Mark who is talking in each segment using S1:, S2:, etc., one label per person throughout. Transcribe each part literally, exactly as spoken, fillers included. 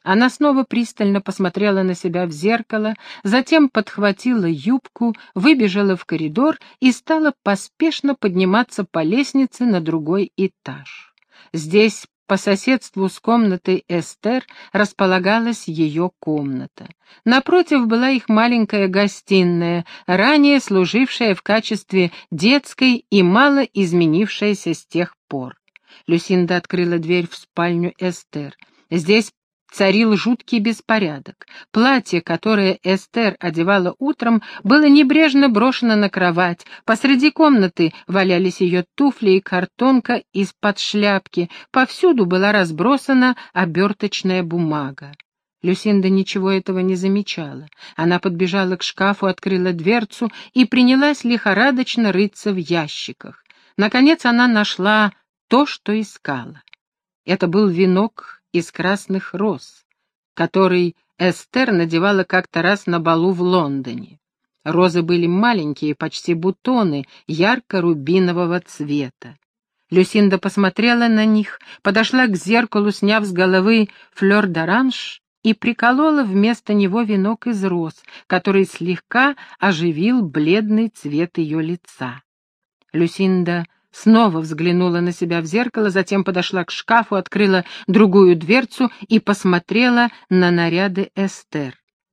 S1: Она снова пристально посмотрела на себя в зеркало, затем подхватила юбку, выбежала в коридор и стала поспешно подниматься по лестнице на другой этаж. Здесь, по соседству с комнатой Эстер, располагалась ее комната. Напротив была их маленькая гостиная, ранее служившая в качестве детской и мало изменившаяся с тех пор. Люсинда открыла дверь в спальню Эстер. Здесь царил жуткий беспорядок. Платье, которое Эстер одевала утром, было небрежно брошено на кровать. Посреди комнаты валялись ее туфли и картонка из-под шляпки. Повсюду была разбросана оберточная бумага. Люсинда ничего этого не замечала. Она подбежала к шкафу, открыла дверцу и принялась лихорадочно рыться в ящиках. Наконец она нашла то, что искала. Это был венок из красных роз, который Эстер надевала как-то раз на балу в Лондоне. Розы были маленькие, почти бутоны, ярко-рубинового цвета. Люсинда посмотрела на них, подошла к зеркалу, сняв с головы флёр-д'оранж, и приколола вместо него венок из роз, который слегка оживил бледный цвет ее лица. Люсинда снова взглянула на себя в зеркало, затем подошла к шкафу, открыла другую дверцу и посмотрела на наряды Эстер.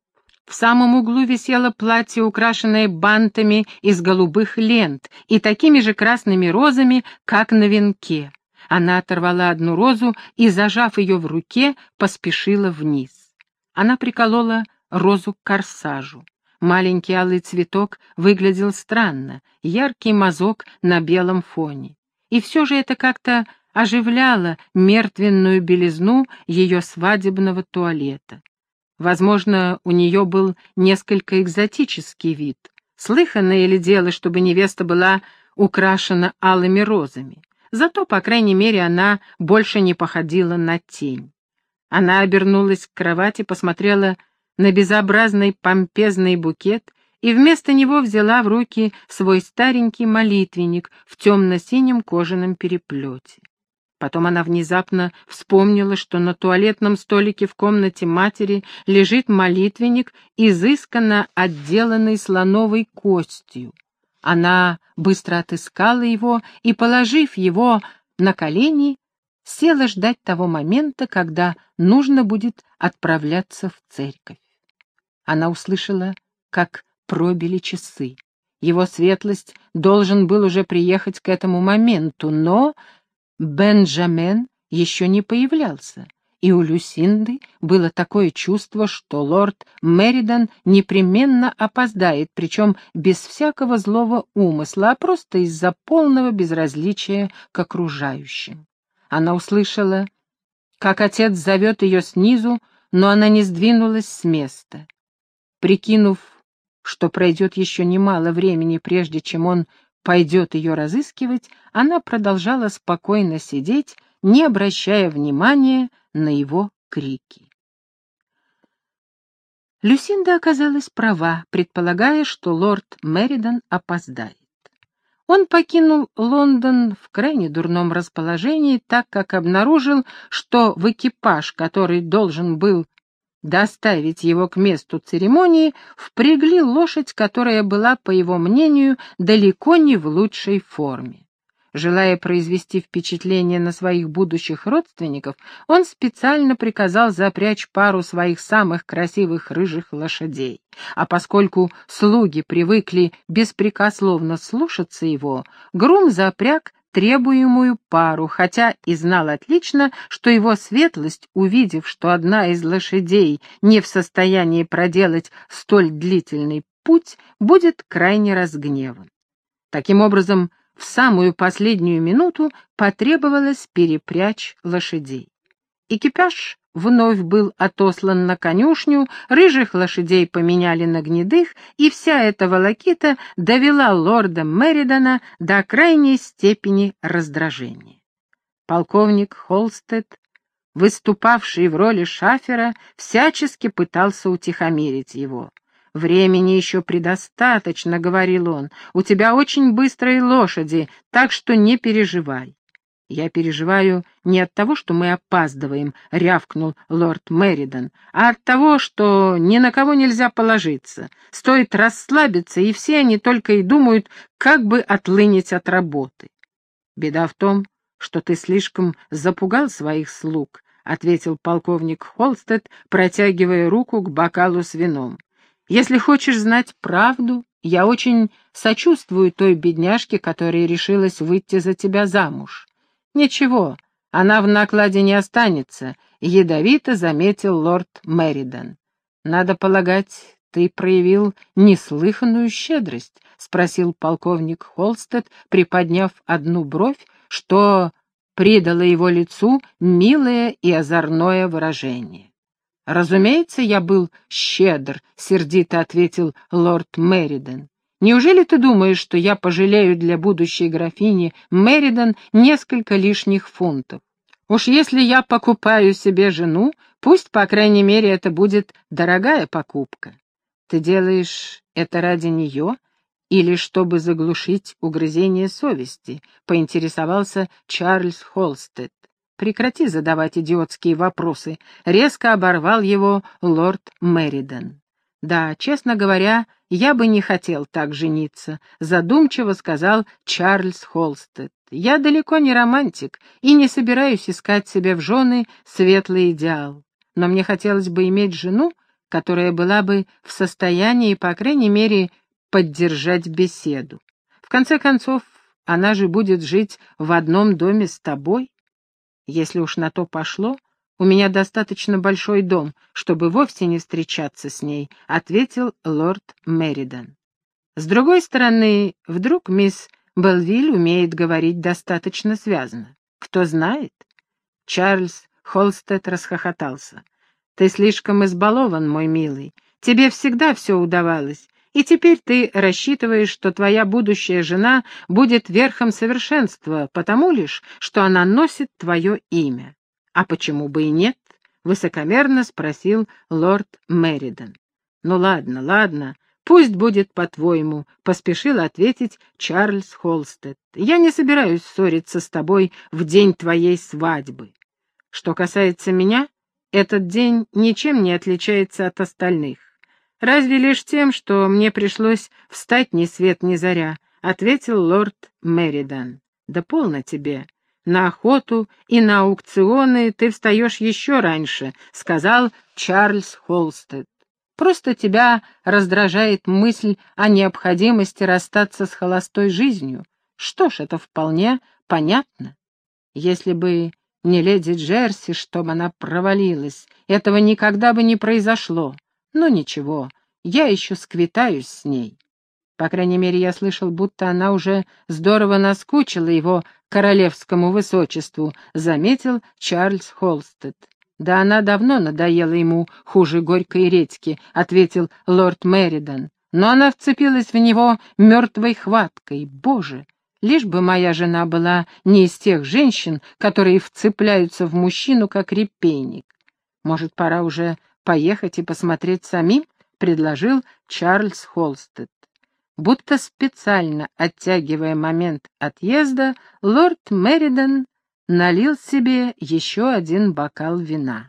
S1: В самом углу висело платье, украшенное бантами из голубых лент и такими же красными розами, как на венке. Она оторвала одну розу и, зажав ее в руке, поспешила вниз. Она приколола розу к корсажу. Маленький алый цветок выглядел странно, яркий мазок на белом фоне. И все же это как-то оживляло мертвенную белизну ее свадебного туалета. Возможно, у нее был несколько экзотический вид. Слыханное ли дело, чтобы невеста была украшена алыми розами? Зато, по крайней мере, она больше не походила на тень. Она обернулась к кровати, посмотрела на безобразный помпезный букет и вместо него взяла в руки свой старенький молитвенник в темно-синем кожаном переплете. Потом она внезапно вспомнила, что на туалетном столике в комнате матери лежит молитвенник, изысканно отделанный слоновой костью. Она быстро отыскала его и, положив его на колени, села ждать того момента, когда нужно будет отправляться в церковь. Она услышала, как пробили часы. Его светлость должен был уже приехать к этому моменту, но Бенджамен еще не появлялся, и у Люсинды было такое чувство, что лорд Меридан непременно опоздает, причем без всякого злого умысла, а просто из-за полного безразличия к окружающим. Она услышала, как отец зовет ее снизу, но она не сдвинулась с места. Прикинув, что пройдет еще немало времени, прежде чем он пойдет ее разыскивать, она продолжала спокойно сидеть, не обращая внимания на его крики. Люсинда оказалась права, предполагая, что лорд Меридан опоздает. Он покинул Лондон в крайне дурном расположении, так как обнаружил, что в экипаж, который должен был доставить его к месту церемонии, впрягли лошадь, которая была, по его мнению, далеко не в лучшей форме. Желая произвести впечатление на своих будущих родственников, он специально приказал запрячь пару своих самых красивых рыжих лошадей. А поскольку слуги привыкли беспрекословно слушаться его, грум запряг требуемую пару, хотя и знал отлично, что его светлость, увидев, что одна из лошадей не в состоянии проделать столь длительный путь, будет крайне разгневан. Таким образом, в самую последнюю минуту потребовалось перепрячь лошадей. Экипаж вновь был отослан на конюшню, рыжих лошадей поменяли на гнедых, и вся эта волокита довела лорда Меридана до крайней степени раздражения. Полковник Холстед, выступавший в роли шафера, всячески пытался утихомирить его. «Времени еще предостаточно», — говорил он, — «у тебя очень быстрые лошади, так что не переживай». «Я переживаю не от того, что мы опаздываем», — рявкнул лорд Меридан, «а от того, что ни на кого нельзя положиться. Стоит расслабиться, и все они только и думают, как бы отлынить от работы». «Беда в том, что ты слишком запугал своих слуг», — ответил полковник Холстед, протягивая руку к бокалу с вином. «Если хочешь знать правду, я очень сочувствую той бедняжке, которая решилась выйти за тебя замуж». «Ничего, она в накладе не останется», — ядовито заметил лорд Меридан. «Надо полагать, ты проявил неслыханную щедрость», — спросил полковник Холстед, приподняв одну бровь, что придало его лицу милое и озорное выражение. «Разумеется, я был щедр», — сердито ответил лорд Меридан. «Неужели ты думаешь, что я пожалею для будущей графини Меридан несколько лишних фунтов? Уж если я покупаю себе жену, пусть, по крайней мере, это будет дорогая покупка. Ты делаешь это ради нее или чтобы заглушить угрызение совести?» — поинтересовался Чарльз Холстед. «Прекрати задавать идиотские вопросы», — резко оборвал его лорд Меридан. «Да, честно говоря, я бы не хотел так жениться», — задумчиво сказал Чарльз Холстед. «Я далеко не романтик и не собираюсь искать себе в жены светлый идеал. Но мне хотелось бы иметь жену, которая была бы в состоянии, по крайней мере, поддержать беседу. В конце концов, она же будет жить в одном доме с тобой. Если уж на то пошло, у меня достаточно большой дом, чтобы вовсе не встречаться с ней», — ответил лорд Меридан. «С другой стороны, вдруг мисс Белвиль умеет говорить достаточно связно. Кто знает?» Чарльз Холстед расхохотался. «Ты слишком избалован, мой милый. Тебе всегда все удавалось, и теперь ты рассчитываешь, что твоя будущая жена будет верхом совершенства, потому лишь, что она носит твое имя. А почему бы и нет?» — высокомерно спросил лорд Меридан. «Ну ладно, ладно, пусть будет по-твоему», — поспешил ответить Чарльз Холстед. «Я не собираюсь ссориться с тобой в день твоей свадьбы. Что касается меня, этот день ничем не отличается от остальных. Разве лишь тем, что мне пришлось встать ни свет ни заря», — ответил лорд Меридан. «Да полно тебе. На охоту и на аукционы ты встаешь еще раньше», — сказал Чарльз Холстед. «Просто тебя раздражает мысль о необходимости расстаться с холостой жизнью. Что ж, это вполне понятно. Если бы не леди Джерси, чтобы она провалилась, этого никогда бы не произошло. Но ничего, я еще сквитаюсь с ней. По крайней мере, я слышал, будто она уже здорово наскучила его королевскому высочеству», — заметил Чарльз Холстед. «Да она давно надоела ему хуже горькой редьки», — ответил лорд Меридан. «Но она вцепилась в него мертвой хваткой. Боже, лишь бы моя жена была не из тех женщин, которые вцепляются в мужчину, как репейник. Может, пора уже поехать и посмотреть самим?» — предложил Чарльз Холстед. Будто специально оттягивая момент отъезда, лорд Меридан налил себе еще один бокал вина.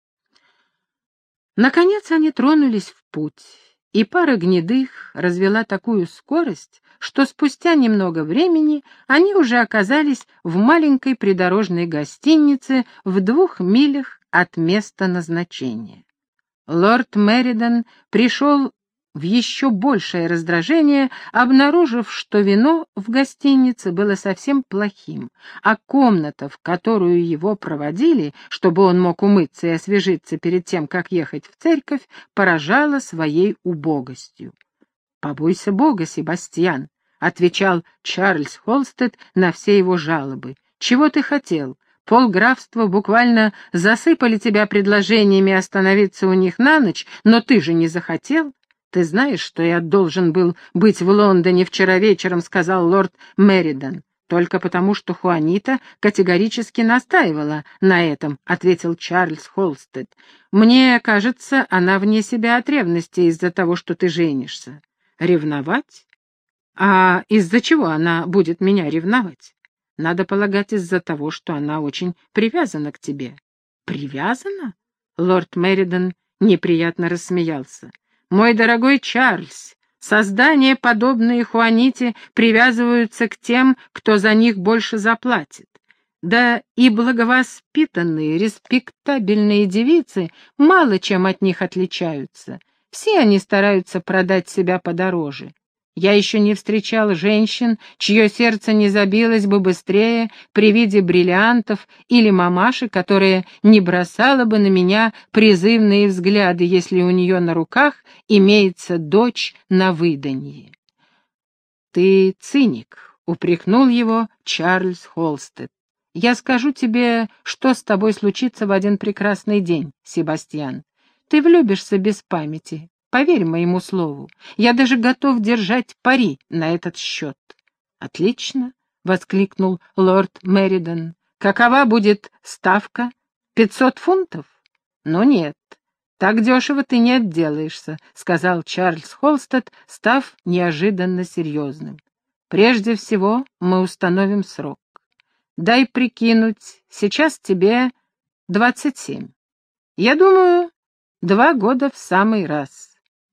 S1: Наконец они тронулись в путь, и пара гнедых развела такую скорость, что спустя немного времени они уже оказались в маленькой придорожной гостинице в двух милях от места назначения. Лорд Меридан пришел в еще большее раздражение, обнаружив, что вино в гостинице было совсем плохим, а комната, в которую его проводили, чтобы он мог умыться и освежиться перед тем, как ехать в церковь, поражала своей убогостью. «Побойся Бога, Себастьян», — отвечал Чарльз Холстед на все его жалобы. «Чего ты хотел? Полграфства буквально засыпали тебя предложениями остановиться у них на ночь, но ты же не захотел. Ты знаешь, что я должен был быть в Лондоне вчера вечером», — сказал лорд Меридан. «Только потому, что Хуанита категорически настаивала на этом», — ответил Чарльз Холстед. «Мне кажется, она вне себя от ревности из-за того, что ты женишься». «Ревновать? А из-за чего она будет меня ревновать?» Надо полагать, из-за того, что она очень привязана к тебе». «Привязана?» — лорд Меридон неприятно рассмеялся. «Мой дорогой Чарльз, создания, подобные Хуаните, привязываются к тем, кто за них больше заплатит. Да и благовоспитанные, респектабельные девицы мало чем от них отличаются. Все они стараются продать себя подороже. Я еще не встречал женщин, чье сердце не забилось бы быстрее при виде бриллиантов, или мамаши, которая не бросала бы на меня призывные взгляды, если у нее на руках имеется дочь на выданье». «Ты циник», — упрекнул его Чарльз Холстед. «Я скажу тебе, что с тобой случится в один прекрасный день, Себастьян. Ты влюбишься без памяти. Поверь моему слову, я даже готов держать пари на этот счет». «Отлично», — воскликнул лорд Меридон. «Какова будет ставка? Пятьсот фунтов?» «Ну нет, так дешево ты не отделаешься», — сказал Чарльз Холстед, став неожиданно серьезным. «Прежде всего мы установим срок. Дай прикинуть, сейчас тебе двадцать семь. Я думаю, два года в самый раз».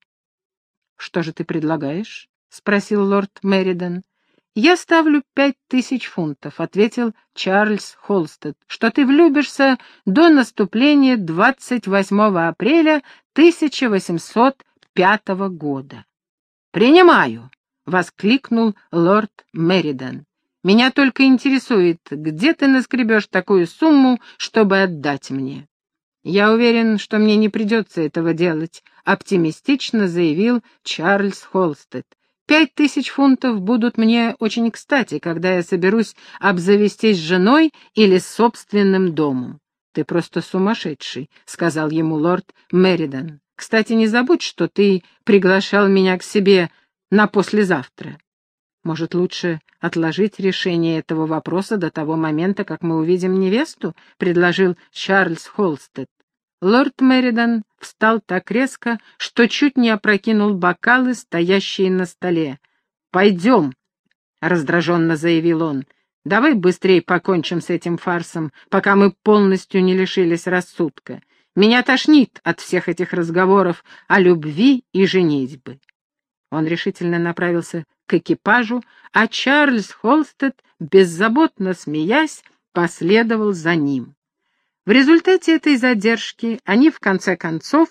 S1: «Что же ты предлагаешь?» — спросил лорд Меридон. «Я ставлю пять тысяч фунтов», — ответил Чарльз Холстед, «что ты влюбишься до наступления двадцать восьмого апреля тысяча восемьсот пятого года». «Принимаю», — воскликнул лорд Меридон. «Меня только интересует, где ты наскребешь такую сумму, чтобы отдать мне?» «Я уверен, что мне не придется этого делать», — оптимистично заявил Чарльз Холстед. «Пять тысяч фунтов будут мне очень кстати, когда я соберусь обзавестись женой или собственным домом». «Ты просто сумасшедший», — сказал ему лорд Меридон. «Кстати, не забудь, что ты приглашал меня к себе на послезавтра». «Может, лучше отложить решение этого вопроса до того момента, как мы увидим невесту?» — предложил Чарльз Холстед. Лорд Меридон встал так резко, что чуть не опрокинул бокалы, стоящие на столе. «Пойдем», — раздраженно заявил он, — «давай быстрее покончим с этим фарсом, пока мы полностью не лишились рассудка. Меня тошнит от всех этих разговоров о любви и женитьбе». Он решительно направился к экипажу, а Чарльз Холстед, беззаботно смеясь, последовал за ним. В результате этой задержки они, в конце концов,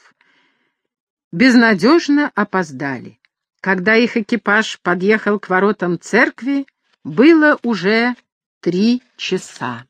S1: безнадежно опоздали. Когда их экипаж подъехал к воротам церкви, было уже три часа.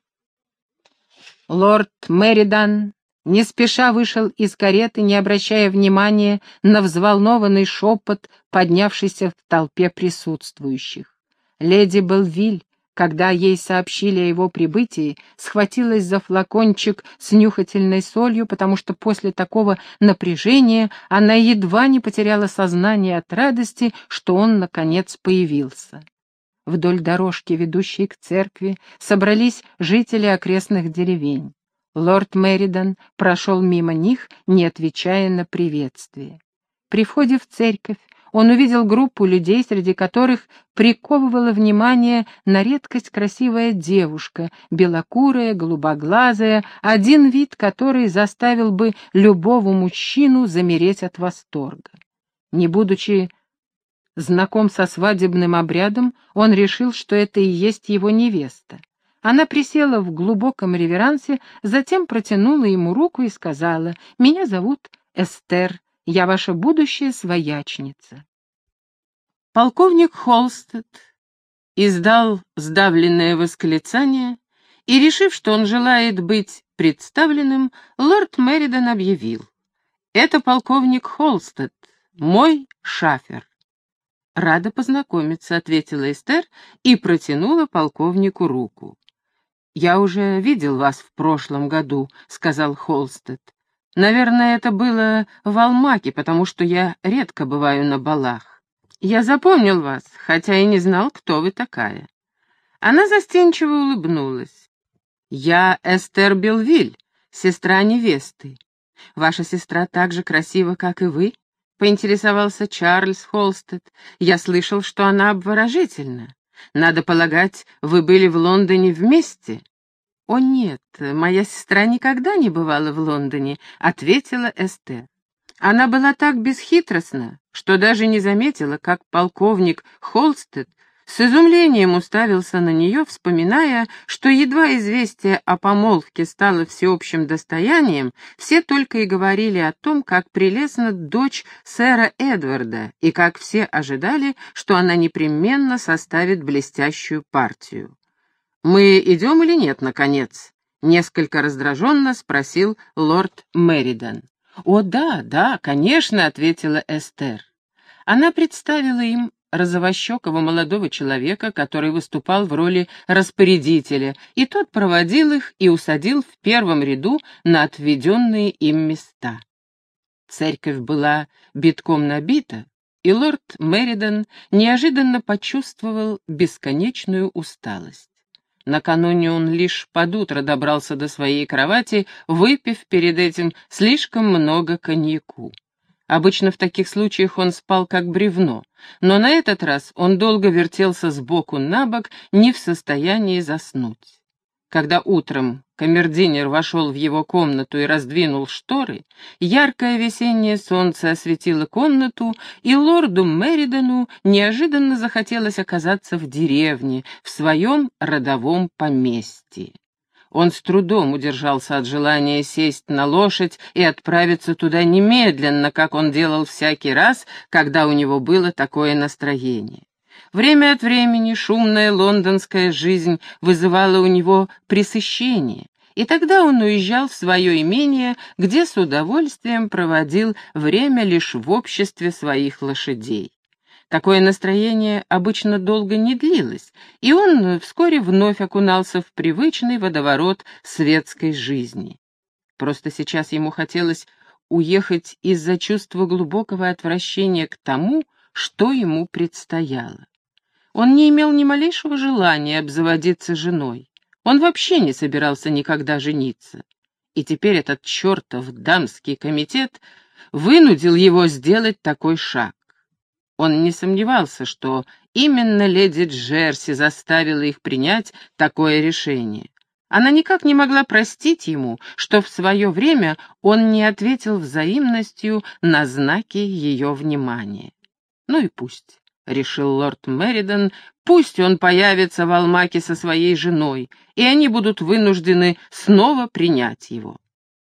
S1: Лорд Меридон не спеша вышел из кареты, не обращая внимания на взволнованный шепот, поднявшийся в толпе присутствующих. Леди Белвиль, когда ей сообщили о его прибытии, схватилась за флакончик с нюхательной солью, потому что после такого напряжения она едва не потеряла сознание от радости, что он, наконец, появился. Вдоль дорожки, ведущей к церкви, собрались жители окрестных деревень. Лорд Меридон прошел мимо них, не отвечая на приветствие. При входе в церковь он увидел группу людей, среди которых приковывала внимание на редкость красивая девушка, белокурая, голубоглазая, один вид которой заставил бы любого мужчину замереть от восторга. Не будучи знаком со свадебным обрядом, он решил, что это и есть его невеста. Она присела в глубоком реверансе, затем протянула ему руку и сказала: «Меня зовут Эстер, я ваша будущая своячница». Полковник Холстед издал сдавленное восклицание, и, решив, что он желает быть представленным, лорд Меридон объявил: «Это полковник Холстед, мой шафер». «Рада познакомиться», — ответила Эстер и протянула полковнику руку. «Я уже видел вас в прошлом году», — сказал Холстед. «Наверное, это было в Алмаке, потому что я редко бываю на балах. Я запомнил вас, хотя и не знал, кто вы такая». Она застенчиво улыбнулась. «Я Эстер Белвиль, сестра невесты. Ваша сестра так же красива, как и вы?» — поинтересовался Чарльз Холстед. «Я слышал, что она обворожительна. Надо полагать, вы были в Лондоне вместе?» «О нет, моя сестра никогда не бывала в Лондоне», — ответила Эстер. Она была так бесхитростна, что даже не заметила, как полковник Холстед с изумлением уставился на нее, вспоминая, что едва известие о помолвке стало всеобщим достоянием, все только и говорили о том, как прелестна дочь сэра Эдварда, и как все ожидали, что она непременно составит блестящую партию. «Мы идем или нет, наконец?» — несколько раздраженно спросил лорд Меридан. «О, да, да, конечно», — ответила Эстер. Она представила им розовощекого молодого человека, который выступал в роли распорядителя, и тот проводил их и усадил в первом ряду на отведенные им места. Церковь была битком набита, и лорд Меридан неожиданно почувствовал бесконечную усталость. Накануне он лишь под утро добрался до своей кровати, выпив перед этим слишком много коньяку. Обычно в таких случаях он спал как бревно, но на этот раз он долго вертелся с боку на бок, не в состоянии заснуть. Когда утром камердинер вошел в его комнату и раздвинул шторы, яркое весеннее солнце осветило комнату, и лорду Меридану неожиданно захотелось оказаться в деревне, в своем родовом поместье. Он с трудом удержался от желания сесть на лошадь и отправиться туда немедленно, как он делал всякий раз, когда у него было такое настроение. Время от времени шумная лондонская жизнь вызывала у него пресыщение, и тогда он уезжал в свое имение, где с удовольствием проводил время лишь в обществе своих лошадей. Такое настроение обычно долго не длилось, и он вскоре вновь окунался в привычный водоворот светской жизни. Просто сейчас ему хотелось уехать из-за чувства глубокого отвращения к тому, что ему предстояло. Он не имел ни малейшего желания обзаводиться женой. Он вообще не собирался никогда жениться. И теперь этот чертов дамский комитет вынудил его сделать такой шаг. Он не сомневался, что именно леди Джерси заставила их принять такое решение. Она никак не могла простить ему, что в свое время он не ответил взаимностью на знаки ее внимания. Ну и пусть. — решил лорд Меридан, — пусть он появится в Алмаке со своей женой, и они будут вынуждены снова принять его.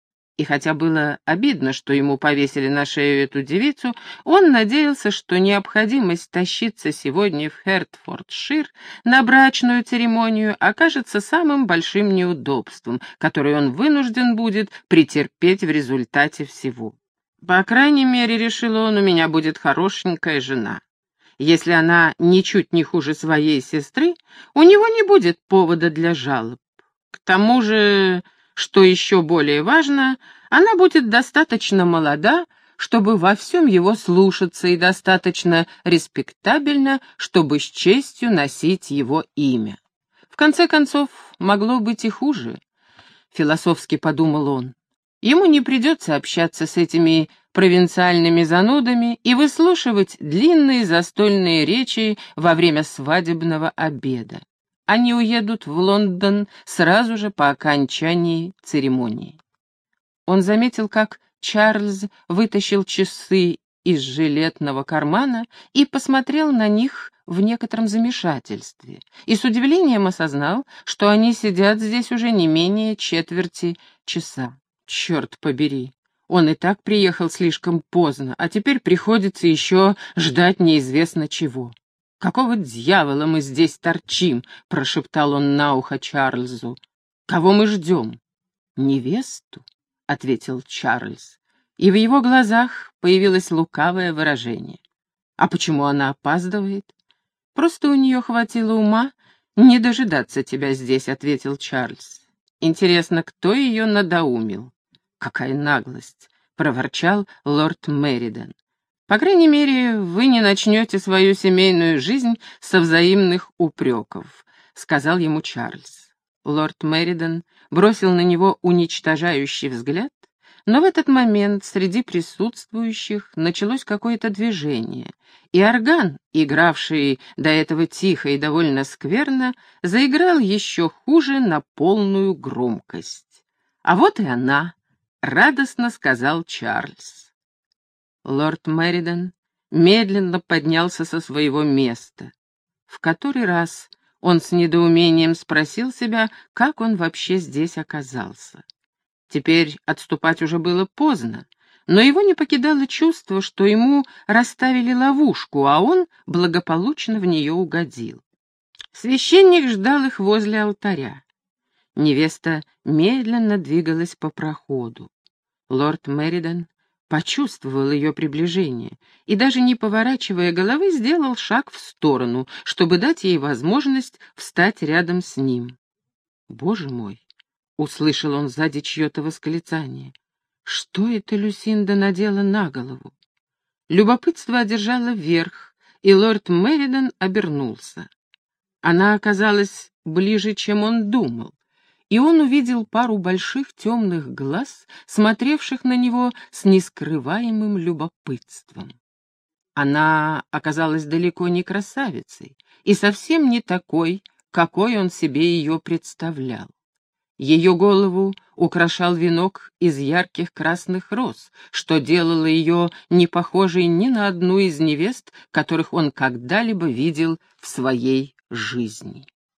S1: И хотя было обидно, что ему повесили на шею эту девицу, он надеялся, что необходимость тащиться сегодня в Хертфордшир на брачную церемонию окажется самым большим неудобством, которое он вынужден будет претерпеть в результате всего. По крайней мере, решил он, у меня будет хорошенькая жена. Если она ничуть не хуже своей сестры, у него не будет повода для жалоб. К тому же, что еще более важно, она будет достаточно молода, чтобы во всем его слушаться, и достаточно респектабельна, чтобы с честью носить его имя. В конце концов, могло быть и хуже, философски подумал он. Ему не придется общаться с этими провинциальными занудами и выслушивать длинные застольные речи во время свадебного обеда. Они уедут в Лондон сразу же по окончании церемонии. Он заметил, как Чарльз вытащил часы из жилетного кармана и посмотрел на них в некотором замешательстве, и с удивлением осознал, что они сидят здесь уже не менее четверти часа. Черт побери! Он и так приехал слишком поздно, а теперь приходится еще ждать неизвестно чего. «Какого дьявола мы здесь торчим?» — прошептал он на ухо Чарльзу. «Кого мы ждем?» «Невесту», — ответил Чарльз, и в его глазах появилось лукавое выражение. «А почему она опаздывает?» «Просто у нее хватило ума не дожидаться тебя здесь», — ответил Чарльз. «Интересно, кто ее надоумил?» «Какая наглость!» — проворчал лорд Меридан. «По крайней мере, вы не начнете свою семейную жизнь со взаимных упреков», — сказал ему Чарльз. Лорд Меридан бросил на него уничтожающий взгляд, Но в этот момент среди присутствующих началось какое-то движение, и орган, игравший до этого тихо и довольно скверно, заиграл еще хуже на полную громкость. «А вот и она», — радостно сказал Чарльз. Лорд Меридон медленно поднялся со своего места. В который раз он с недоумением спросил себя, как он вообще здесь оказался. Теперь отступать уже было поздно, но его не покидало чувство, что ему расставили ловушку, а он благополучно в нее угодил. Священник ждал их возле алтаря. Невеста медленно двигалась по проходу. Лорд Меридон почувствовал ее приближение и, даже не поворачивая головы, сделал шаг в сторону, чтобы дать ей возможность встать рядом с ним. «Боже мой!» — услышал он сзади чье-то восклицание. «Что это Люсинда надела на голову?» Любопытство одержало верх, и лорд Меридон обернулся. Она оказалась ближе, чем он думал, и он увидел пару больших темных глаз, смотревших на него с нескрываемым любопытством. Она оказалась далеко не красавицей и совсем не такой, какой он себе ее представлял. Ее голову украшал венок из ярких красных роз, что делало ее не похожей ни на одну из невест, которых он когда-либо видел в своей жизни.